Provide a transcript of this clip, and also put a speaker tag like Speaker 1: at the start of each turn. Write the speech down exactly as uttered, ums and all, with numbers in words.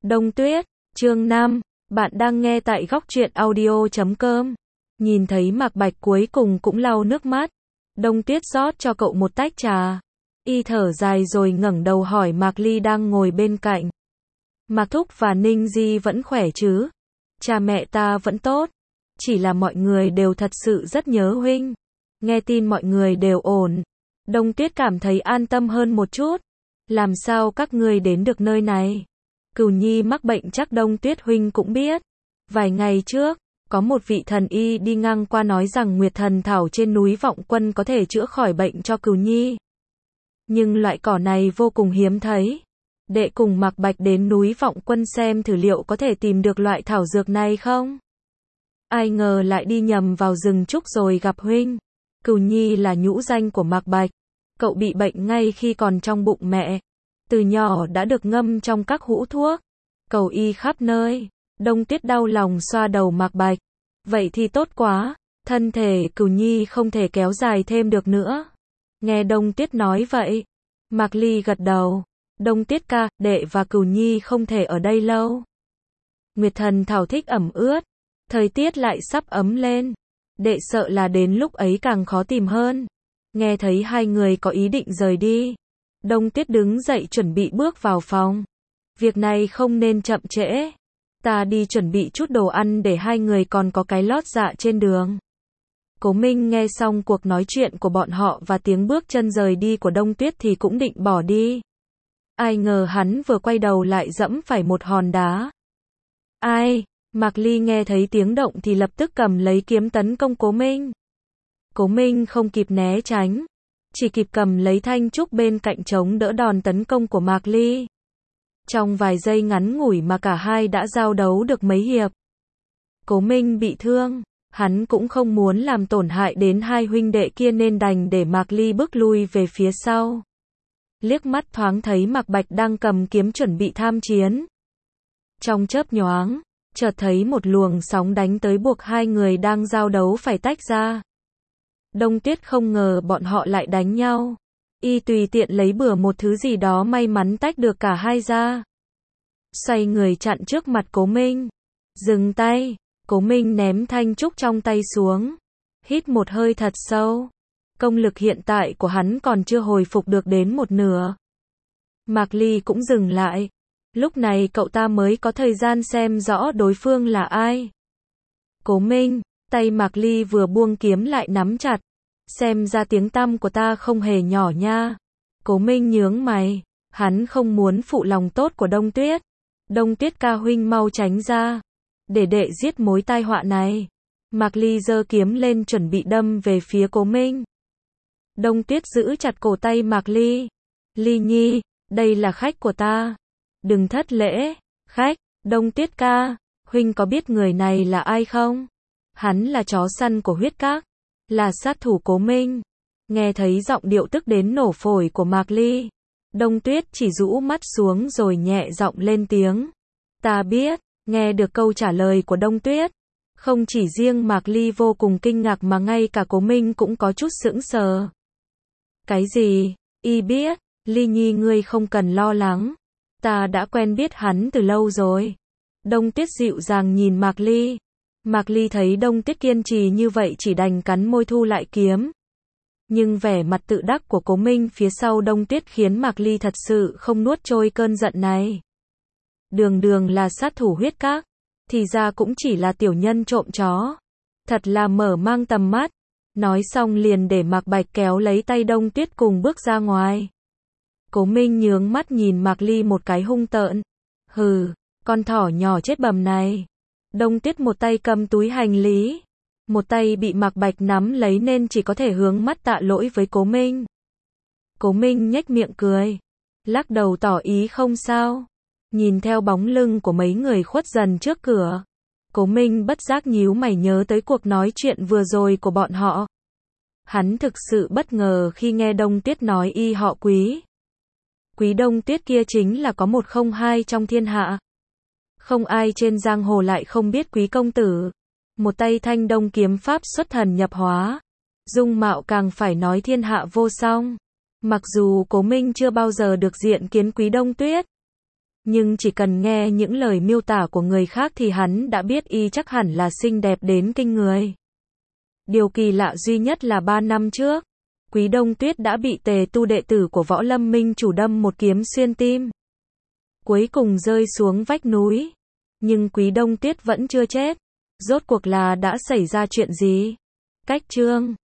Speaker 1: Đông Tuyết, chương năm, bạn đang nghe tại góc truyện audio chấm com. Nhìn thấy Mạc Bạch cuối cùng cũng lau nước mắt. Đông Tuyết rót cho cậu một tách trà. Y thở dài rồi ngẩng đầu hỏi Mạc Ly đang ngồi bên cạnh. Mạc Thúc và Ninh Di vẫn khỏe chứ? Cha mẹ ta vẫn tốt. Chỉ là mọi người đều thật sự rất nhớ huynh. Nghe tin mọi người đều ổn. Đông Tuyết cảm thấy an tâm hơn một chút. Làm sao các ngươi đến được nơi này? Cửu Nhi mắc bệnh chắc Đông Tuyết huynh cũng biết. Vài ngày trước, có một vị thần y đi ngang qua nói rằng Nguyệt Thần Thảo trên núi Vọng Quân có thể chữa khỏi bệnh cho Cửu Nhi. Nhưng loại cỏ này vô cùng hiếm thấy. Đệ cùng Mạc Bạch đến núi Vọng Quân xem thử liệu có thể tìm được loại thảo dược này không? Ai ngờ lại đi nhầm vào rừng trúc rồi gặp huynh. Cửu Nhi là nhũ danh của Mạc Bạch. Cậu bị bệnh ngay khi còn trong bụng mẹ. Từ nhỏ đã được ngâm trong các hũ thuốc. Cầu y khắp nơi. Đông Tuyết đau lòng xoa đầu Mạc Bạch. Vậy thì tốt quá. Thân thể Cửu Nhi không thể kéo dài thêm được nữa. Nghe Đông Tuyết nói vậy. Mạc Ly gật đầu. Đông Tuyết ca, đệ và Cửu Nhi không thể ở đây lâu. Nguyệt Thần Thảo thích ẩm ướt. Thời tiết lại sắp ấm lên. Đệ sợ là đến lúc ấy càng khó tìm hơn. Nghe thấy hai người có ý định rời đi. Đông Tuyết đứng dậy chuẩn bị bước vào phòng. Việc này không nên chậm trễ. Ta đi chuẩn bị chút đồ ăn để hai người còn có cái lót dạ trên đường. Cố Minh nghe xong cuộc nói chuyện của bọn họ và tiếng bước chân rời đi của Đông Tuyết thì cũng định bỏ đi. Ai ngờ hắn vừa quay đầu lại dẫm phải một hòn đá. Ai? Mạc Ly nghe thấy tiếng động thì lập tức cầm lấy kiếm tấn công Cố Minh. Cố Minh không kịp né tránh. Chỉ kịp cầm lấy thanh trúc bên cạnh chống đỡ đòn tấn công của Mạc Ly. Trong vài giây ngắn ngủi mà cả hai đã giao đấu được mấy hiệp. Cố Minh bị thương. Hắn cũng không muốn làm tổn hại đến hai huynh đệ kia nên đành để Mạc Ly bước lui về phía sau. Liếc mắt thoáng thấy Mạc Bạch đang cầm kiếm chuẩn bị tham chiến. Trong chớp nhoáng, chợt thấy một luồng sóng đánh tới buộc hai người đang giao đấu phải tách ra. Đông Tuyết không ngờ bọn họ lại đánh nhau. Y tùy tiện lấy bừa một thứ gì đó may mắn tách được cả hai ra. Xoay người chặn trước mặt Cố Minh. Dừng tay. Cố Minh ném thanh trúc trong tay xuống. Hít một hơi thật sâu. Công lực hiện tại của hắn còn chưa hồi phục được đến một nửa. Mạc Ly cũng dừng lại. Lúc này cậu ta mới có thời gian xem rõ đối phương là ai. Cố Minh, tay Mạc Ly vừa buông kiếm lại nắm chặt. Xem ra tiếng tăm của ta không hề nhỏ nha. Cố Minh nhướng mày. Hắn không muốn phụ lòng tốt của Đông Tuyết. Đông Tuyết ca huynh mau tránh ra. Để đệ giết mối tai họa này. Mạc Ly giơ kiếm lên chuẩn bị đâm về phía Cố Minh. Đông Tuyết giữ chặt cổ tay Mạc Ly. Ly Nhi, đây là khách của ta. Đừng thất lễ. Khách, Đông Tuyết ca, huynh có biết người này là ai không? Hắn là chó săn của huyết các. Là sát thủ Cố Minh. Nghe thấy giọng điệu tức đến nổ phổi của Mạc Ly. Đông Tuyết chỉ rũ mắt xuống rồi nhẹ giọng lên tiếng. Ta biết. Nghe được câu trả lời của Đông Tuyết. Không chỉ riêng Mạc Ly vô cùng kinh ngạc mà ngay cả Cố Minh cũng có chút sững sờ. Cái gì? Y biết. Ly Nhi ngươi không cần lo lắng. Ta đã quen biết hắn từ lâu rồi. Đông Tuyết dịu dàng nhìn Mạc Ly. Mạc Ly thấy Đông Tuyết kiên trì như vậy chỉ đành cắn môi thu lại kiếm. Nhưng vẻ mặt tự đắc của Cố Minh phía sau Đông Tuyết khiến Mạc Ly thật sự không nuốt trôi cơn giận này. Đường đường là sát thủ huyết các. Thì ra cũng chỉ là tiểu nhân trộm chó. Thật là mở mang tầm mắt. Nói xong liền để Mạc Bạch kéo lấy tay Đông Tuyết cùng bước ra ngoài. Cố Minh nhướng mắt nhìn Mạc Ly một cái hung tợn. Hừ, con thỏ nhỏ chết bầm này. Đông Tuyết một tay cầm túi hành lý. Một tay bị Mạc Bạch nắm lấy nên chỉ có thể hướng mắt tạ lỗi với Cố Minh. Cố Minh nhếch miệng cười. Lắc đầu tỏ ý không sao. Nhìn theo bóng lưng của mấy người khuất dần trước cửa. Cố Minh bất giác nhíu mày nhớ tới cuộc nói chuyện vừa rồi của bọn họ. Hắn thực sự bất ngờ khi nghe Đông Tuyết nói y họ Quý. Quý Đông Tuyết kia chính là có một không hai trong thiên hạ. Không ai trên giang hồ lại không biết Quý công tử. Một tay thanh đông kiếm pháp xuất thần nhập hóa. Dung mạo càng phải nói thiên hạ vô song. Mặc dù Cố Minh chưa bao giờ được diện kiến Quý Đông Tuyết. Nhưng chỉ cần nghe những lời miêu tả của người khác thì hắn đã biết y chắc hẳn là xinh đẹp đến kinh người. Điều kỳ lạ duy nhất là ba năm trước, Quý Đông Tuyết đã bị Tề Tu đệ tử của Võ Lâm Minh chủ đâm một kiếm xuyên tim. Cuối cùng rơi xuống vách núi. Nhưng Quý Đông Tuyết vẫn chưa chết. Rốt cuộc là đã xảy ra chuyện gì? Cách chương